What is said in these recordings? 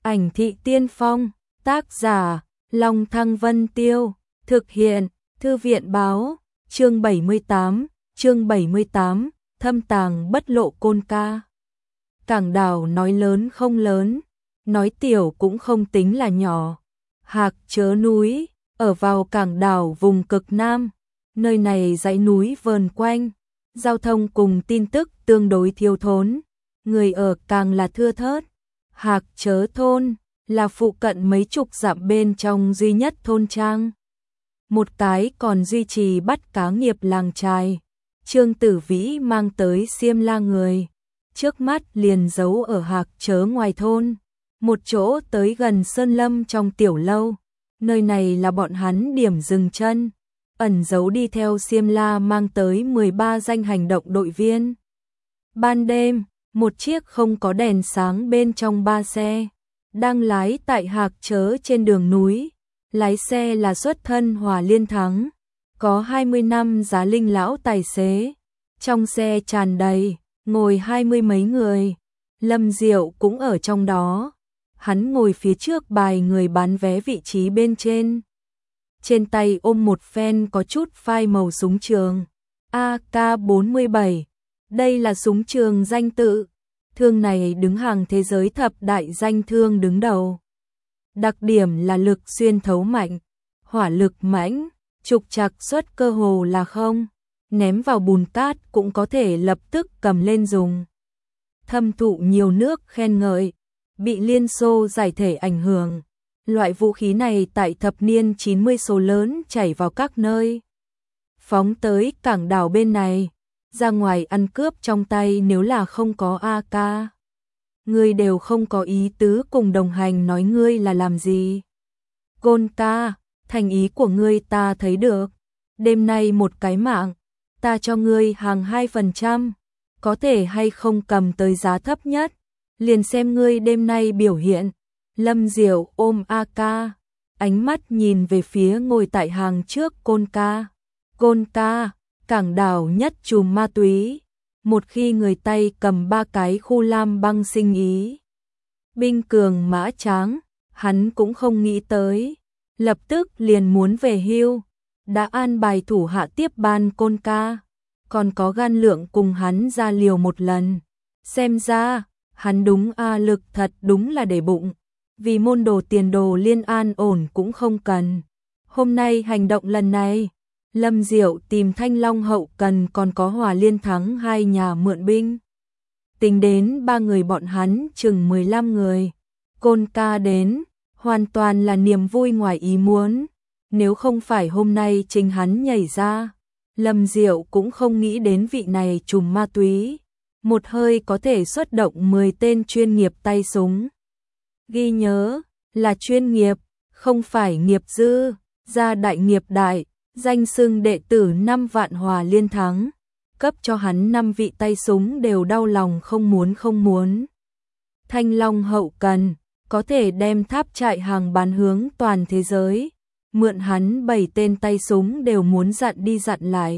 Ảnh thị tiên phong, tác giả, Long Thăng Vân Tiêu, thực hiện, Thư viện báo, chương 78, thâm tàng bất lộ Côn Ca. Cảng đảo nói lớn không lớn, nói tiểu cũng không tính là nhỏ. Hạc Chớ núi, ở vào cảng đảo vùng cực Nam, nơi này dãy núi vờn quanh, giao thông cùng tin tức tương đối thiếu thốn, người ở càng là thưa thớt. Hạc Chớ thôn là phụ cận mấy chục dặm bên trong duy nhất thôn trang. Một cái còn duy trì bắt cá nghiệp làng chài. Trương Tử Vĩ mang tới Xiêm La người, trước mắt liền giấu ở Hạc Chớ ngoài thôn, một chỗ tới gần sơn lâm trong tiểu lâu. Nơi này là bọn hắn điểm dừng chân, ẩn giấu đi theo Xiêm La mang tới 13 danh hành động đội viên. Ban đêm, một chiếc không có đèn sáng bên trong 3 xe đang lái tại Hạc Chớ trên đường núi. Lái xe là xuất thân Hòa Liên Thắng, có 20 năm giá linh lão tài xế. Trong xe tràn đầy, ngồi 20 mấy người. Lâm Diệu cũng ở trong đó. Hắn ngồi phía trước bài người bán vé vị trí bên trên. Trên tay ôm một phen có chút phai màu súng trường AK-47. Đây là súng trường danh tự. Thương này đứng hàng thế giới thập đại danh thương đứng đầu. Đặc điểm là lực xuyên thấu mạnh, hỏa lực mãnh, trục trặc xuất cơ hồ là không, ném vào bùn cát cũng có thể lập tức cầm lên dùng. Thâm thụ nhiều nước khen ngợi, bị Liên Xô giải thể ảnh hưởng. Loại vũ khí này tại thập niên 90 số lớn chảy vào các nơi. Phóng tới cảng đảo bên này, ra ngoài ăn cướp trong tay nếu là không có AK. Ngươi đều không có ý tứ cùng đồng hành nói ngươi là làm gì. Côn Ca, thành ý của ngươi ta thấy được. Đêm nay một cái mạng, ta cho ngươi hàng 2%. Có thể hay không cầm tới giá thấp nhất, liền xem ngươi đêm nay biểu hiện. Lâm Diệu ôm AK, ánh mắt nhìn về phía ngồi tại hàng trước Côn Ca. Côn Ca, cảng đảo nhất chùm ma túy. Một khi người tay cầm 3 cái khu lam băng sinh ý. Binh cường mã tráng, hắn cũng không nghĩ tới. Lập tức liền muốn về hưu. Đã an bài thủ hạ tiếp ban Côn Ca. Còn có gan lượng cùng hắn ra liều một lần. Xem ra, hắn đúng lực thật đúng là để bụng. Vì môn đồ tiền đồ liên an ổn cũng không cần. Hôm nay hành động lần này, Lâm Diệu tìm Thanh Long hậu cần còn có Hòa Liên Thắng hai nhà mượn binh. Tính đến 3 người bọn hắn chừng 15 người. Côn Ca đến, hoàn toàn là niềm vui ngoài ý muốn. Nếu không phải hôm nay chính hắn nhảy ra, Lâm Diệu cũng không nghĩ đến vị này trùm ma túy. Một hơi có thể xuất động 10 tên chuyên nghiệp tay súng. Ghi nhớ, là chuyên nghiệp, không phải nghiệp dư, gia đại nghiệp đại. Danh xưng đệ tử 5 vạn Hòa Liên Thắng, cấp cho hắn 5 vị tay súng đều đau lòng không muốn. Thanh Long hậu cần, có thể đem tháp trại hàng bán hướng toàn thế giới, mượn hắn 7 tên tay súng đều muốn dặn đi dặn lại.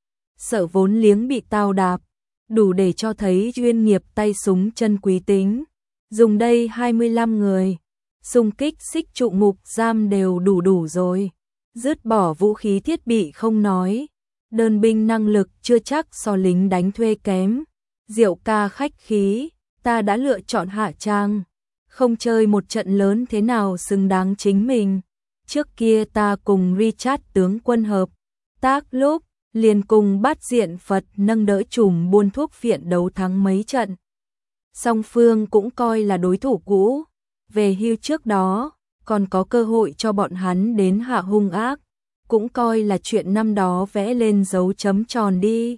Sợ vốn liếng bị tao đạp, đủ để cho thấy chuyên nghiệp tay súng chân quý tính. Dùng đây 25 người, xung kích xích trụ ngục giam đều đủ rồi. Dứt bỏ vũ khí thiết bị không nói, đơn binh năng lực chưa chắc so lính đánh thuê kém. Diệu ca khách khí, ta đã lựa chọn Hạ Trang, không chơi một trận lớn thế nào xứng đáng chính mình. Trước kia ta cùng Richard tướng quân hợp tác lúc, liền cùng Bát Diện Phật nâng đỡ chùm buôn thuốc phiện đấu thắng mấy trận. Song phương cũng coi là đối thủ cũ, về hưu trước đó còn có cơ hội cho bọn hắn đến hạ hung ác, cũng coi là chuyện năm đó vẽ lên dấu chấm tròn đi.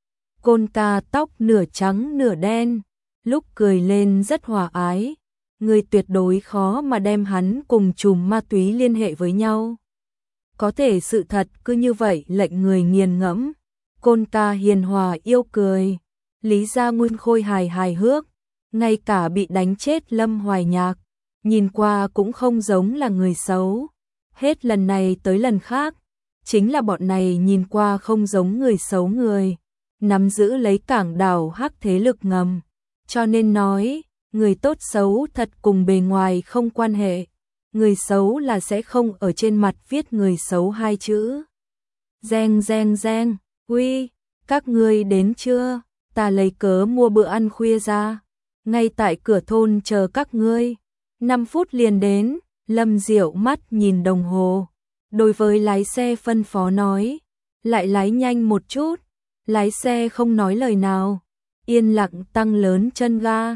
Côn Ca tóc nửa trắng nửa đen, lúc cười lên rất hòa ái, người tuyệt đối khó mà đem hắn cùng chùm ma túy liên hệ với nhau. Có thể sự thật cứ như vậy lệnh người nghiền ngẫm. Côn Ca hiền hòa yêu cười, Lý Gia Nguyên Khôi hài hước, ngay cả bị đánh chết Lâm Hoài Nhạc, nhìn qua cũng không giống là người xấu. Hết lần này tới lần khác, chính là bọn này nhìn qua không giống người xấu người, nắm giữ lấy cảng đảo hắc thế lực ngầm. Cho nên nói, người tốt xấu thật cùng bề ngoài không quan hệ, người xấu là sẽ không ở trên mặt viết người xấu hai chữ. Reng reng reng, uy, các ngươi đến chưa? Ta lấy cớ mua bữa ăn khuya ra, ngay tại cửa thôn chờ các ngươi. 5 phút liền đến. Lâm Diệu mắt nhìn đồng hồ, đối với lái xe phân phó nói, lại lái nhanh một chút. Lái xe không nói lời nào, yên lặng tăng lớn chân ga.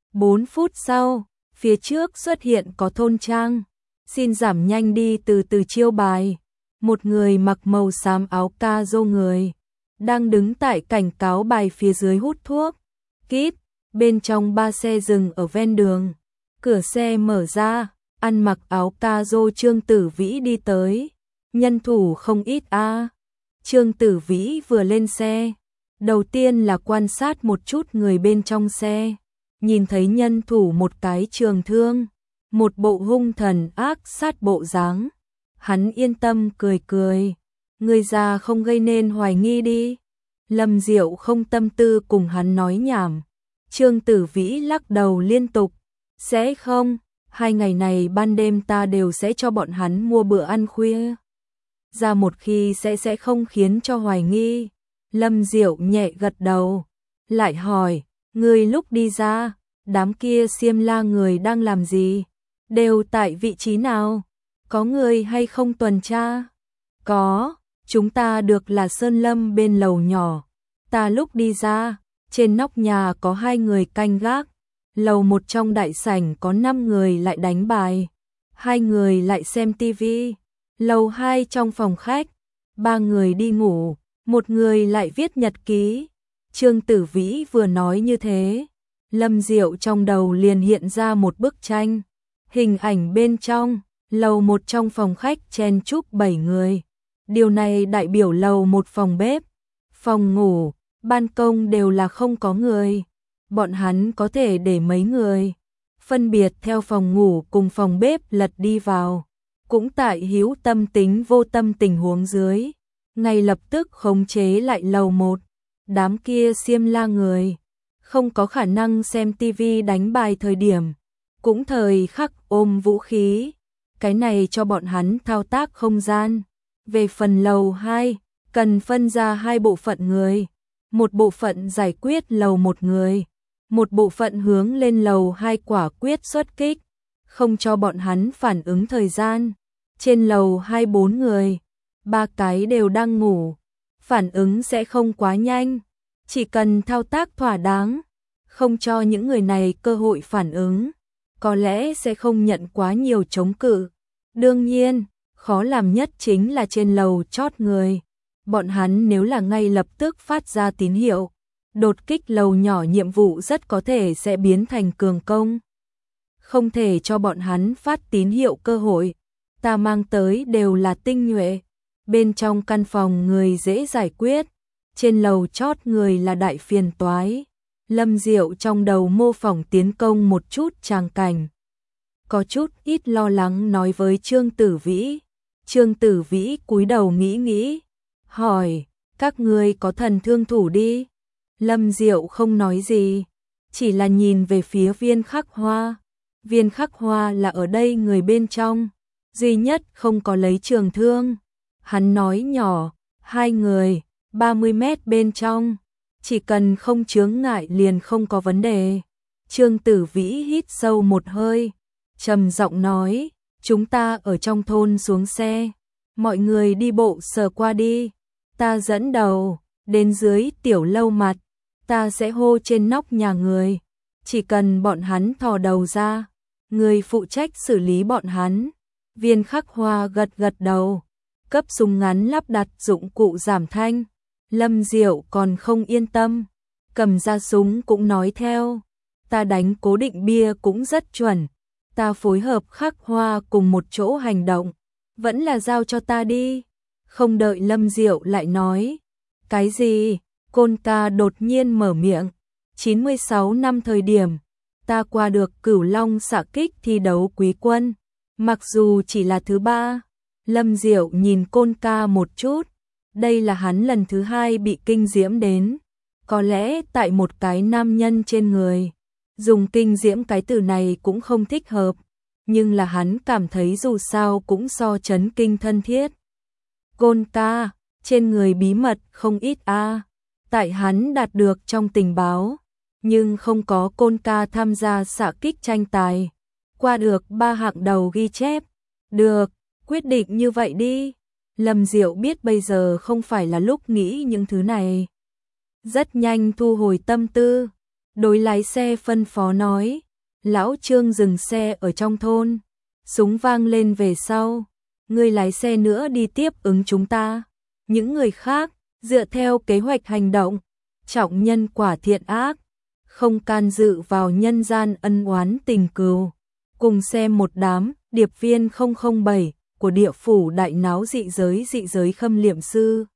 4 phút sau, phía trước xuất hiện có thôn trang, xin giảm nhanh đi từ từ chiêu bài. Một người mặc màu xám áo ca rô người, đang đứng tại cảnh cáo bài phía dưới hút thuốc. Kíp, bên trong 3 xe dừng ở ven đường, cửa xe mở ra. Ăn mặc áo ca rô Trương Tử Vĩ đi tới, nhân thủ không ít a. Trương Tử Vĩ vừa lên xe, đầu tiên là quan sát một chút người bên trong xe, nhìn thấy nhân thủ một cái trường thương, một bộ hung thần ác sát bộ dáng, hắn yên tâm cười cười, người già không gây nên hoài nghi đi. Lâm Diệu không tâm tư cùng hắn nói nhảm, Trương Tử Vĩ lắc đầu liên tục, sẽ không. 2 ngày này ban đêm ta đều sẽ cho bọn hắn mua bữa ăn khuya. Ra một khi sẽ không khiến cho hoài nghi. Lâm Diệu nhẹ gật đầu, lại hỏi, người lúc đi ra, đám kia xiêm la người đang làm gì? Đều tại vị trí nào? Có người hay không tuần tra? Có, chúng ta được là Sơn Lâm bên lầu nhỏ. Ta lúc đi ra, trên nóc nhà có 2 người canh gác. Lầu 1 trong đại sảnh có 5 người lại đánh bài, 2 người lại xem tivi. Lầu 2 trong phòng khách, 3 người đi ngủ, 1 người lại viết nhật ký. Trương Tử Vĩ vừa nói như thế, Lâm Diệu trong đầu liền hiện ra một bức tranh. Hình ảnh bên trong, lầu 1 trong phòng khách chen chúc 7 người. Điều này đại biểu lầu 1 phòng bếp, phòng ngủ, ban công đều là không có người. Bọn hắn có thể để mấy người, phân biệt theo phòng ngủ cùng phòng bếp lật đi vào. Cũng tại hữu tâm tính vô tâm tình huống dưới, ngay lập tức khống chế lại lầu 1. Đám kia xiêm la người, không có khả năng xem tivi đánh bài thời điểm, cũng thời khắc ôm vũ khí. Cái này cho bọn hắn thao tác không gian. Về phần lầu 2, cần phân ra 2 bộ phận người. Một bộ phận giải quyết lầu 1 người, một bộ phận hướng lên lầu 2 quả quyết xuất kích, không cho bọn hắn phản ứng thời gian. Trên lầu 2 4 người, 3 cái đều đang ngủ, phản ứng sẽ không quá nhanh, chỉ cần thao tác thỏa đáng, không cho những người này cơ hội phản ứng, có lẽ sẽ không nhận quá nhiều chống cự. Đương nhiên, khó làm nhất chính là trên lầu chót người. Bọn hắn nếu là ngay lập tức phát ra tín hiệu, đột kích lầu nhỏ nhiệm vụ rất có thể sẽ biến thành cường công. Không thể cho bọn hắn phát tín hiệu cơ hội. Ta mang tới đều là tinh nhuệ. Bên trong căn phòng người dễ giải quyết, trên lầu chót người là đại phiền toái. Lâm Diệu trong đầu mô phỏng tiến công một chút tràng cảnh. Có chút ít lo lắng nói với Trương Tử Vĩ. Trương Tử Vĩ cúi đầu nghĩ, hỏi, các ngươi có thần thương thủ đi. Lâm Diệu không nói gì, chỉ là nhìn về phía Viên Khắc Hoa. Viên Khắc Hoa là ở đây người bên trong, duy nhất không có lấy trường thương. Hắn nói nhỏ, 2 người, 30 mét bên trong, chỉ cần không chướng ngại liền không có vấn đề. Trương Tử Vĩ hít sâu một hơi, trầm giọng nói, chúng ta ở trong thôn xuống xe, mọi người đi bộ sờ qua đi, ta dẫn đầu, đến dưới tiểu lâu mặt, ta sẽ hô trên nóc nhà người, chỉ cần bọn hắn thò đầu ra, người phụ trách xử lý bọn hắn. Viên Khắc Hoa gật đầu, cấp súng ngắn lắp đặt dụng cụ giảm thanh. Lâm Diệu còn không yên tâm, cầm ra súng cũng nói theo, ta đánh cố định bia cũng rất chuẩn, ta phối hợp Khắc Hoa cùng một chỗ hành động, vẫn là giao cho ta đi. Không đợi Lâm Diệu lại nói, cái gì? Côn ca đột nhiên mở miệng, 96 năm thời điểm, ta qua được Cửu Long xạ kích thi đấu quý quân, mặc dù chỉ là thứ 3. Lâm Diệu nhìn Côn ca một chút, đây là hắn lần thứ 2 bị kinh diễm đến, có lẽ tại một cái nam nhân trên người. Dùng kinh diễm cái từ này cũng không thích hợp, nhưng là hắn cảm thấy dù sao cũng so chấn kinh thân thiết. Côn ca, trên người bí mật không ít a. Tại hắn đạt được trong tình báo, nhưng không có Côn ca tham gia xạ kích tranh tài, qua được 3 hạng đầu ghi chép. Được, quyết định như vậy đi. Lâm Diệu biết bây giờ không phải là lúc nghĩ những thứ này. Rất nhanh thu hồi tâm tư, đối lái xe phân phó nói, lão Trương dừng xe ở trong thôn, súng vang lên về sau, ngươi lái xe nữa đi tiếp ứng chúng ta. Những người khác, dựa theo kế hoạch hành động, trọng nhân quả thiện ác, không can dự vào nhân gian ân oán tình cừu. Cùng xem một đám điệp viên 007 của địa phủ đại náo dị giới khâm liệm sư.